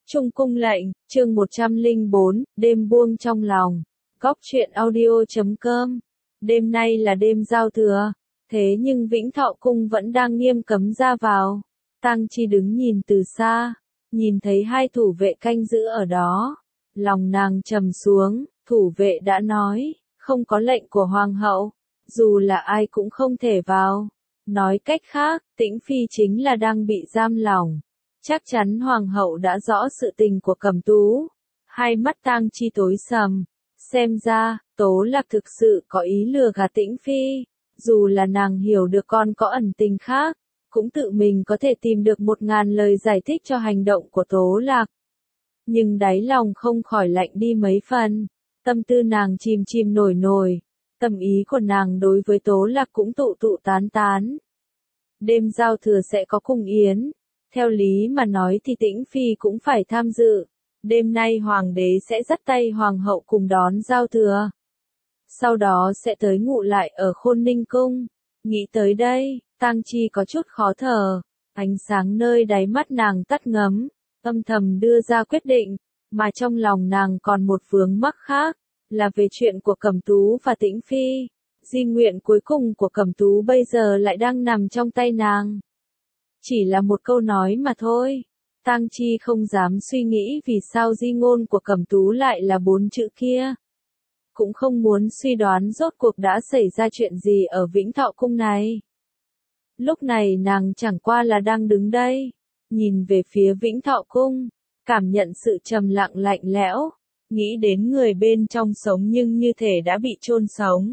Trung cung lệnh, chương 104, đêm buông trong lòng. Góc truyện audio.com. Đêm nay là đêm giao thừa, thế nhưng Vĩnh Thọ cung vẫn đang nghiêm cấm ra vào. Tang Chi đứng nhìn từ xa, nhìn thấy hai thủ vệ canh giữ ở đó. Lòng nàng trầm xuống, thủ vệ đã nói, không có lệnh của hoàng hậu, dù là ai cũng không thể vào. Nói cách khác, Tĩnh Phi chính là đang bị giam lỏng. Chắc chắn hoàng hậu đã rõ sự tình của Cẩm Tú. Hai mắt Tang Chi tối sầm. Xem ra, Tố Lạc thực sự có ý lừa gạt Tĩnh Phi. Dù là nàng hiểu được con có ẩn tình khác, cũng tự mình có thể tìm được 1000 lời giải thích cho hành động của Tố Lạc. Nhưng đáy lòng không khỏi lạnh đi mấy phần. Tâm tư nàng chìm chìm nổi nổi. Tâm ý của nàng đối với Tố Lạc cũng tụ tụ tán tán. Đêm giao thừa sẽ có cung yến. Theo lý mà nói thì Tĩnh Phi cũng phải tham dự. Đêm nay hoàng đế sẽ dắt tay hoàng hậu cùng đón giao thừa. Sau đó sẽ tới ngụ lại ở Khôn Ninh cung. Nghĩ tới đây, Tang Chi có chút khó thở. Ánh sáng nơi đáy mắt nàng tắt ngấm, âm thầm đưa ra quyết định. Mà trong lòng nàng còn một vướng mắc khác, là về chuyện của Cẩm Tú và Tĩnh Phi. Di nguyện cuối cùng của Cẩm Tú bây giờ lại đang nằm trong tay nàng. Chỉ là một câu nói mà thôi. Tang Chi không dám suy nghĩ vì sao di ngôn của Cẩm Tú lại là 4 chữ kia. Cũng không muốn suy đoán rốt cuộc đã xảy ra chuyện gì ở Vĩnh Thọ cung này. Lúc này nàng chẳng qua là đang đứng đây, nhìn về phía Vĩnh Thọ cung, cảm nhận sự trầm lặng lạnh lẽo, nghĩ đến người bên trong sống nhưng như thể đã bị chôn sống.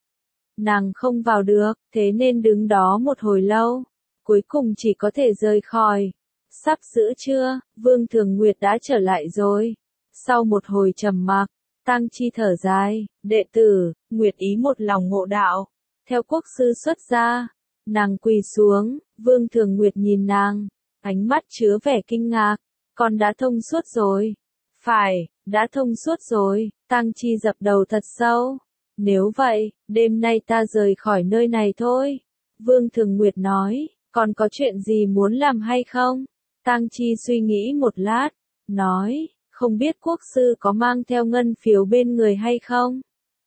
Nàng không vào được, thế nên đứng đó một hồi lâu. Cuối cùng chỉ có thể rời khỏi. Sắp giữa trưa, Vương Thường Nguyệt đã trở lại rồi. Sau một hồi trầm mặc, Tang Chi thở dài, đệ tử, Nguyệt ý một lòng ngộ đạo. Theo quốc sư xuất gia, nàng quỳ xuống, Vương Thường Nguyệt nhìn nàng, ánh mắt chứa vẻ kinh ngạc, con đã thông suốt rồi. Phải, đã thông suốt rồi, Tang Chi dập đầu thật sâu. Nếu vậy, đêm nay ta rời khỏi nơi này thôi. Vương Thường Nguyệt nói. Còn có chuyện gì muốn làm hay không? Tang Chi suy nghĩ một lát, nói, không biết quốc sư có mang theo ngân phiếu bên người hay không?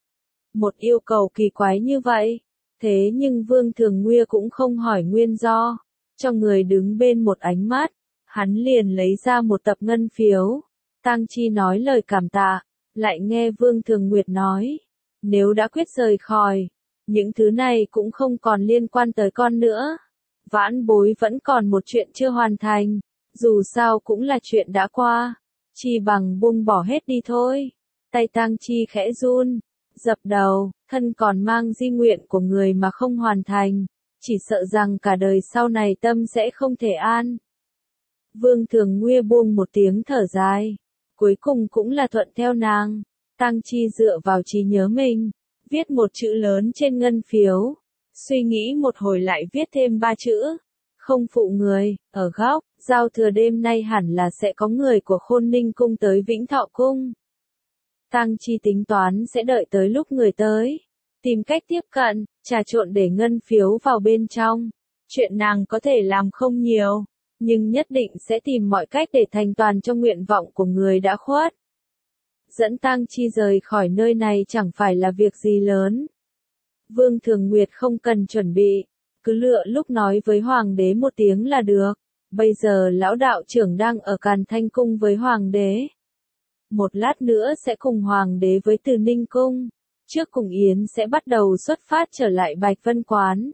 Một yêu cầu kỳ quái như vậy, thế nhưng Vương Thường Nguya cũng không hỏi nguyên do. Cho người đứng bên một ánh mắt, hắn liền lấy ra một tập ngân phiếu. Tang Chi nói lời cảm tạ, lại nghe Vương Thường Nguyệt nói, nếu đã quyết rời khỏi, những thứ này cũng không còn liên quan tới con nữa. Vãn bối vẫn còn một chuyện chưa hoàn thành, dù sao cũng là chuyện đã qua, chi bằng buông bỏ hết đi thôi. Tay Tang Chi khẽ run, dập đầu, thân còn mang di nguyện của người mà không hoàn thành, chỉ sợ rằng cả đời sau này tâm sẽ không thể an. Vương Thường Nguya buông một tiếng thở dài, cuối cùng cũng là thuận theo nàng. Tang Chi dựa vào trí nhớ mình, viết một chữ lớn trên ngân phiếu. Suy nghĩ một hồi lại viết thêm 3 chữ. Không phụ người, ở góc, giao thừa đêm nay hẳn là sẽ có người của Khôn Ninh cung tới Vĩnh Thọ cung. Tang Chi tính toán sẽ đợi tới lúc người tới. Tìm cách tiếp cận, trà trộn để ngân phiếu vào bên trong. Chuyện nàng có thể làm không nhiều, nhưng nhất định sẽ tìm mọi cách để thành toàn cho nguyện vọng của người đã khuất. Dẫn Tang Chi rời khỏi nơi này chẳng phải là việc gì lớn. Vương Thường Nguyệt không cần chuẩn bị, cứ lựa lúc nói với hoàng đế một tiếng là được. Bây giờ lão đạo trưởng đang ở Càn Thanh cung với hoàng đế. Một lát nữa sẽ cùng hoàng đế với Từ Ninh cung. Trước cùng yến sẽ bắt đầu xuất phát trở lại Bạch Vân quán.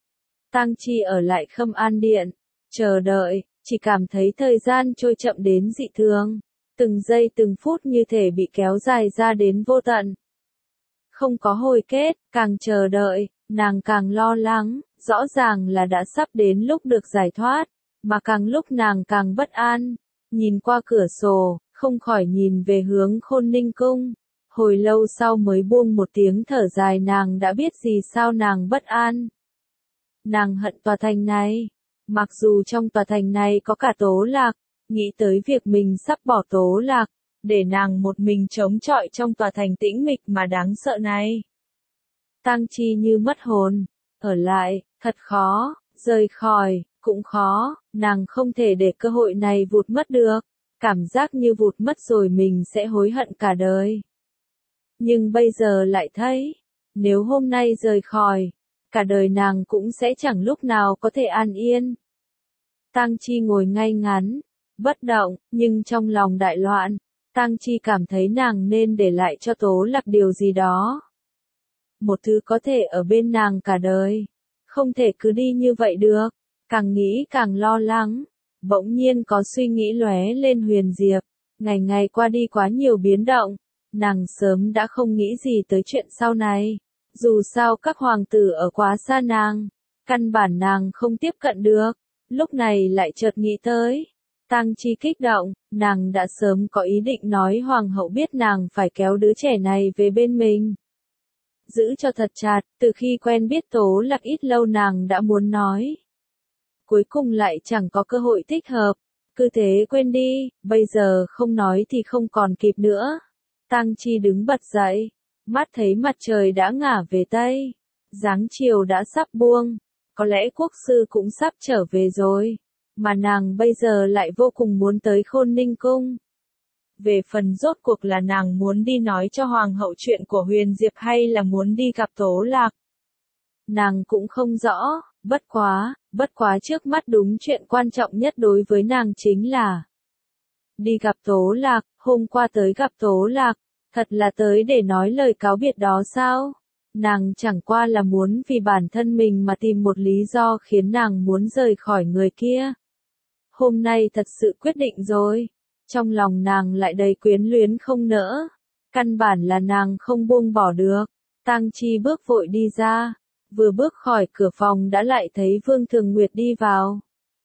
Tang Chi ở lại Khâm An điện, chờ đợi, chỉ cảm thấy thời gian trôi chậm đến dị thường. Từng giây từng phút như thể bị kéo dài ra đến vô tận. Không có hồi kết, càng chờ đợi, nàng càng lo lắng, rõ ràng là đã sắp đến lúc được giải thoát, mà càng lúc nàng càng bất an. Nhìn qua cửa sổ, không khỏi nhìn về hướng Khôn Ninh cung. Hồi lâu sau mới buông một tiếng thở dài, nàng đã biết gì sao nàng bất an. Nàng hận tòa thành này, mặc dù trong tòa thành này có cả Tố Lạc, nghĩ tới việc mình sắp bỏ Tố Lạc, để nàng một mình chống chọi trong tòa thành tĩnh mịch mà đáng sợ này. Tang Chi như mất hồn, ở lại, thật khó, rời khỏi, cũng khó, nàng không thể để cơ hội này vụt mất được. cảm giác như vụt mất rồi mình sẽ hối hận cả đời. Nhưng bây giờ lại thấy, nếu hôm nay rời khỏi, cả đời nàng cũng sẽ chẳng lúc nào có thể an yên. Tang Chi ngồi ngay ngắn, bất động, nhưng trong lòng đại loạn, Tang Chi cảm thấy nàng nên để lại cho Tố Lạc điều gì đó. Một thứ có thể ở bên nàng cả đời, không thể cứ đi như vậy được, càng nghĩ càng lo lắng. Bỗng nhiên có suy nghĩ lóe lên Huyền Diệp, ngày ngày qua đi quá nhiều biến động, nàng sớm đã không nghĩ gì tới chuyện sau này. Dù sao các hoàng tử ở quá xa nàng, căn bản nàng không tiếp cận được, lúc này lại chợt nghĩ tới. Tang Chi kích động, nàng đã sớm có ý định nói hoàng hậu biết nàng phải kéo đứa trẻ này về bên mình. Giữ cho thật chặt, từ khi quen biết Tố Lạc ít lâu nàng đã muốn nói. Cuối cùng lại chẳng có cơ hội thích hợp, cứ thế quên đi, bây giờ không nói thì không còn kịp nữa. Tang Chi đứng bật dậy, mắt thấy mặt trời đã ngả về Tây, dáng chiều đã sắp buông, có lẽ quốc sư cũng sắp trở về rồi, mà nàng bây giờ lại vô cùng muốn tới Khôn Ninh Cung. Về phần rốt cuộc là nàng muốn đi nói cho hoàng hậu chuyện của Huyền Diệp hay là muốn đi gặp Tố Lạc, nàng cũng không rõ, bất quá trước mắt đúng chuyện quan trọng nhất đối với nàng chính là đi gặp Tố Lạc. Hôm qua tới gặp Tố Lạc, thật là tới để nói lời cáo biệt đó sao? Nàng chẳng qua là muốn vì bản thân mình mà tìm một lý do khiến nàng muốn rời khỏi người kia. Hôm nay thật sự quyết định rồi, trong lòng nàng lại đầy quyến luyến không nỡ, căn bản là nàng không buông bỏ được. Tang Chi bước vội đi ra, vừa bước khỏi cửa phòng đã lại thấy Vương Thường Nguyệt đi vào.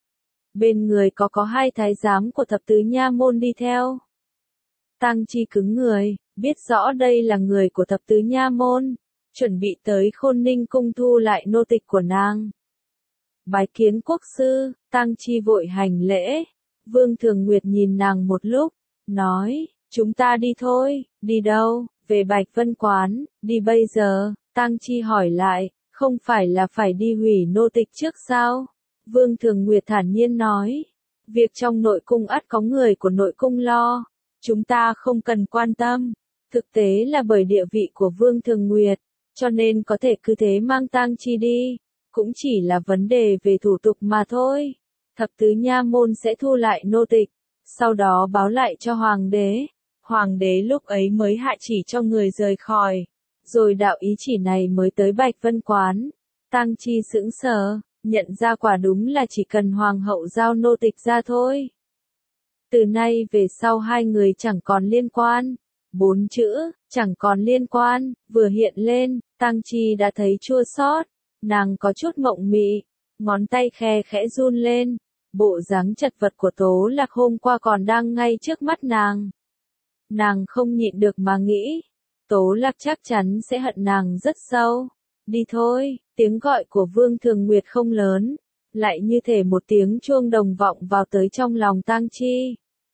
Bên người có hai thái giám của thập tứ nha môn đi theo. Tang Chi cứng người, biết rõ đây là người của thập tứ nha môn, chuẩn bị tới Khôn Ninh Cung thu lại nô tịch của nàng. Bái kiến quốc sư, Tang Chi vội hành lễ. Vương Thường Nguyệt nhìn nàng một lúc, nói, chúng ta đi thôi. Đi đâu? Về Bạch Vân Quán. Đi bây giờ? Tang Chi hỏi lại, không phải là phải đi hủy nô tịch trước sao? Vương Thường Nguyệt thản nhiên nói, việc trong nội cung ắt có người của nội cung lo, chúng ta không cần quan tâm. Thực tế là bởi địa vị của Vương Thường Nguyệt, cho nên có thể cứ thế mang Tang Chi đi, cũng chỉ là vấn đề về thủ tục mà thôi. Thập tứ nha môn sẽ thu lại nô tịch, sau đó báo lại cho hoàng đế. Hoàng đế lúc ấy mới hạ chỉ cho người rời khỏi, rồi đạo ý chỉ này mới tới Bạch Vân Quán. Tang Chi sững sờ, nhận ra quả đúng là chỉ cần hoàng hậu giao nô tịch ra thôi. Từ nay về sau hai người chẳng còn liên quan. 4 chữ, chẳng còn liên quan, vừa hiện lên, Tang Chi đã thấy chua xót, nàng có chút mộng mị, ngón tay khe khẽ run lên, bộ dáng chật vật của Tố Lạc hôm qua còn đang ngay trước mắt nàng. Nàng không nhịn được mà nghĩ, Tố Lạc chắc chắn sẽ hận nàng rất sâu. Đi thôi, tiếng gọi của Vương Thường Nguyệt không lớn, lại như thể một tiếng chuông đồng vọng vào tới trong lòng Tang Chi.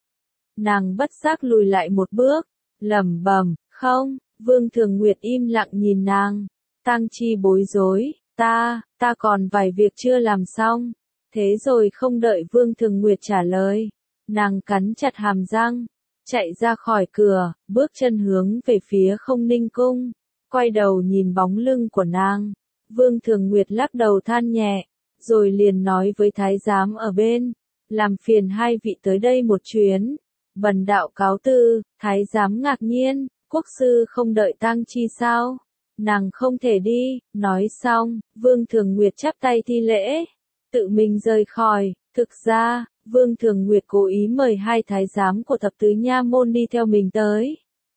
Nàng bất giác lùi lại một bước, lẩm bẩm, không. Vương Thường Nguyệt im lặng nhìn nàng. Tang Chi bối rối, ta còn vài việc chưa làm xong. Thế rồi không đợi Vương Thường Nguyệt trả lời, nàng cắn chặt hàm răng, chạy ra khỏi cửa, bước chân hướng về phía Khôn Ninh Cung, quay đầu nhìn bóng lưng của nàng. Vương Thường Nguyệt lắc đầu than nhẹ, rồi liền nói với thái giám ở bên, làm phiền hai vị tới đây một chuyến. Bần đạo cáo từ. Thái giám ngạc nhiên, quốc sư không đợi Tang Chi sao? Nàng không thể đi. Nói xong, Vương Thường Nguyệt chắp tay thi lễ, tự mình rời khỏi. Thực ra, Vương Thường Nguyệt cố ý mời hai thái giám của thập tứ nha môn đi theo mình tới,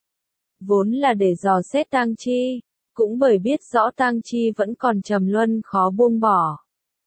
vốn là để dò xét Tang Chi, cũng bởi biết rõ Tang Chi vẫn còn trầm luân khó buông bỏ,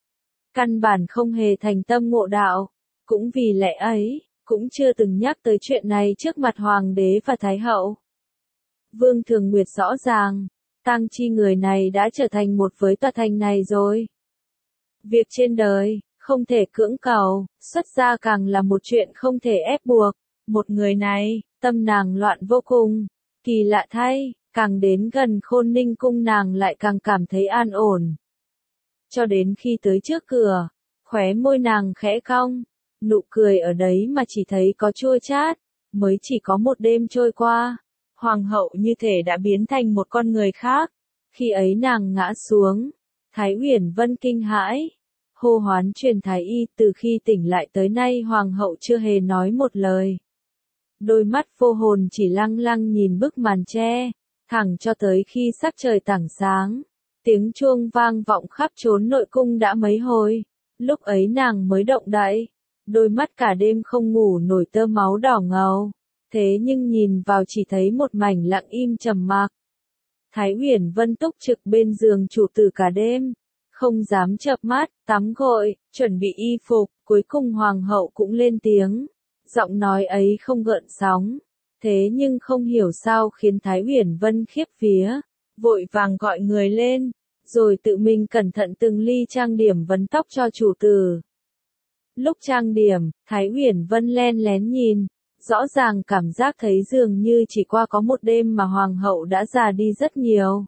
căn bản không hề thành tâm ngộ đạo. Cũng vì lẽ ấy, cũng chưa từng nhắc tới chuyện này trước mặt hoàng đế và thái hậu. Vương Thường Nguyệt rõ ràng, Tang Chi người này đã trở thành một với tòa thành này rồi. Việc trên đời, không thể cưỡng cầu, xuất gia càng là một chuyện không thể ép buộc. Một người này, tâm nàng loạn vô cùng. Kỳ lạ thay, càng đến gần Khôn Ninh Cung nàng lại càng cảm thấy an ổn. Cho đến khi tới trước cửa, khóe môi nàng khẽ cong, Nụ cười ở đấy mà chỉ thấy có chua chát, mới chỉ có một đêm trôi qua. Hoàng hậu như thể đã biến thành một con người khác. Khi ấy nàng ngã xuống. Thái Uyển Vân kinh hãi. Hô hoán truyền thái y, từ khi tỉnh lại tới nay hoàng hậu chưa hề nói một lời. Đôi mắt vô hồn chỉ lăng lăng nhìn bức màn tre, thẳng cho tới khi sắc trời tảng sáng. Tiếng chuông vang vọng khắp chốn nội cung đã mấy hồi. Lúc ấy nàng mới động đậy. Đôi mắt cả đêm không ngủ nổi tơ máu đỏ ngầu. Thế nhưng nhìn vào chỉ thấy một mảnh lặng im trầm mặc. Thái Uyển Vân túc trực bên giường chủ tử cả đêm. Không dám chợp mắt, tắm gội, chuẩn bị y phục, cuối cùng hoàng hậu cũng lên tiếng. Giọng nói ấy không gợn sóng. Thế nhưng không hiểu sao khiến Thái Uyển Vân khiếp vía. Vội vàng gọi người lên, rồi tự mình cẩn thận từng ly trang điểm vấn tóc cho chủ tử. Lúc trang điểm, Thái Uyển Vân len lén nhìn, rõ ràng cảm giác thấy dường như chỉ qua có một đêm mà hoàng hậu đã già đi rất nhiều.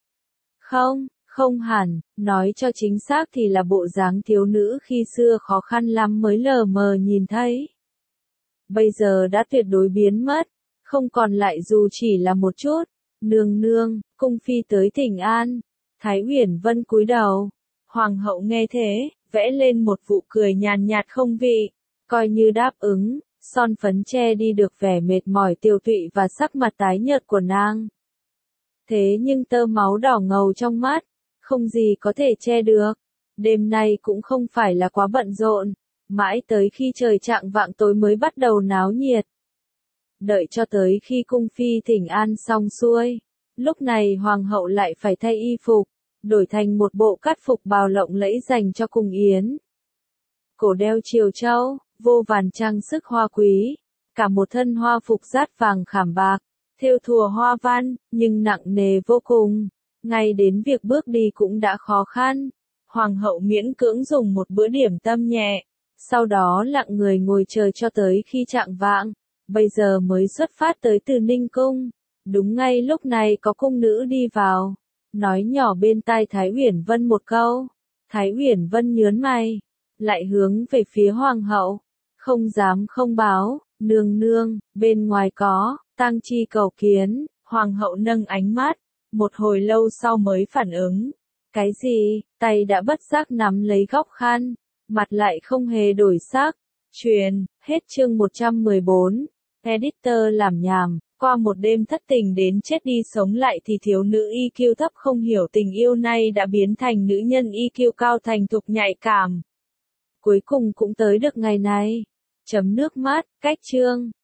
Không hẳn, nói cho chính xác thì là bộ dáng thiếu nữ khi xưa khó khăn lắm mới lờ mờ nhìn thấy. Bây giờ đã tuyệt đối biến mất, không còn lại dù chỉ là một chút. Nương nương, cung phi tới thỉnh an. Thái Uyển Vân cúi đầu. Hoàng hậu nghe thế, vẽ lên một vụ cười nhàn nhạt không vị, coi như đáp ứng, son phấn che đi được vẻ mệt mỏi tiều tụy và sắc mặt tái nhợt của nàng. Thế nhưng tơ máu đỏ ngầu trong mắt, không gì có thể che được. Đêm nay cũng không phải là quá bận rộn, mãi tới khi trời chạng vạng tối mới bắt đầu náo nhiệt. Đợi cho tới khi cung phi thỉnh an xong xuôi, lúc này hoàng hậu lại phải thay y phục, đổi thành một bộ cát phục bào lộng lẫy dành cho cung yến. Cổ đeo triều châu, vô vàn trang sức hoa quý, cả một thân hoa phục dát vàng khảm bạc, thêu thùa hoa văn, nhưng nặng nề vô cùng. Ngay đến việc bước đi cũng đã khó khăn. Hoàng hậu miễn cưỡng dùng một bữa điểm tâm nhẹ, sau đó lặng người ngồi chờ cho tới khi chạng vạng, bây giờ mới xuất phát tới từ Ninh Cung. Đúng ngay lúc này có cung nữ đi vào, nói nhỏ bên tai Thái Uyển Vân một câu. Thái Uyển Vân nhớn mày, lại hướng về phía hoàng hậu, không dám không báo, nương nương, bên ngoài có, tang chi cầu kiến. Hoàng hậu nâng ánh mắt, một hồi lâu sau mới phản ứng. Cái gì? Tay đã bất giác nắm lấy góc khăn, mặt lại không hề đổi sắc. Truyền, hết chương 114. Editor làm nhảm, qua một đêm thất tình đến chết đi sống lại thì thiếu nữ EQ thấp không hiểu tình yêu nay đã biến thành nữ nhân EQ cao thành thục nhạy cảm. Cuối cùng cũng tới được ngày này. Chấm nước mắt, cách chương.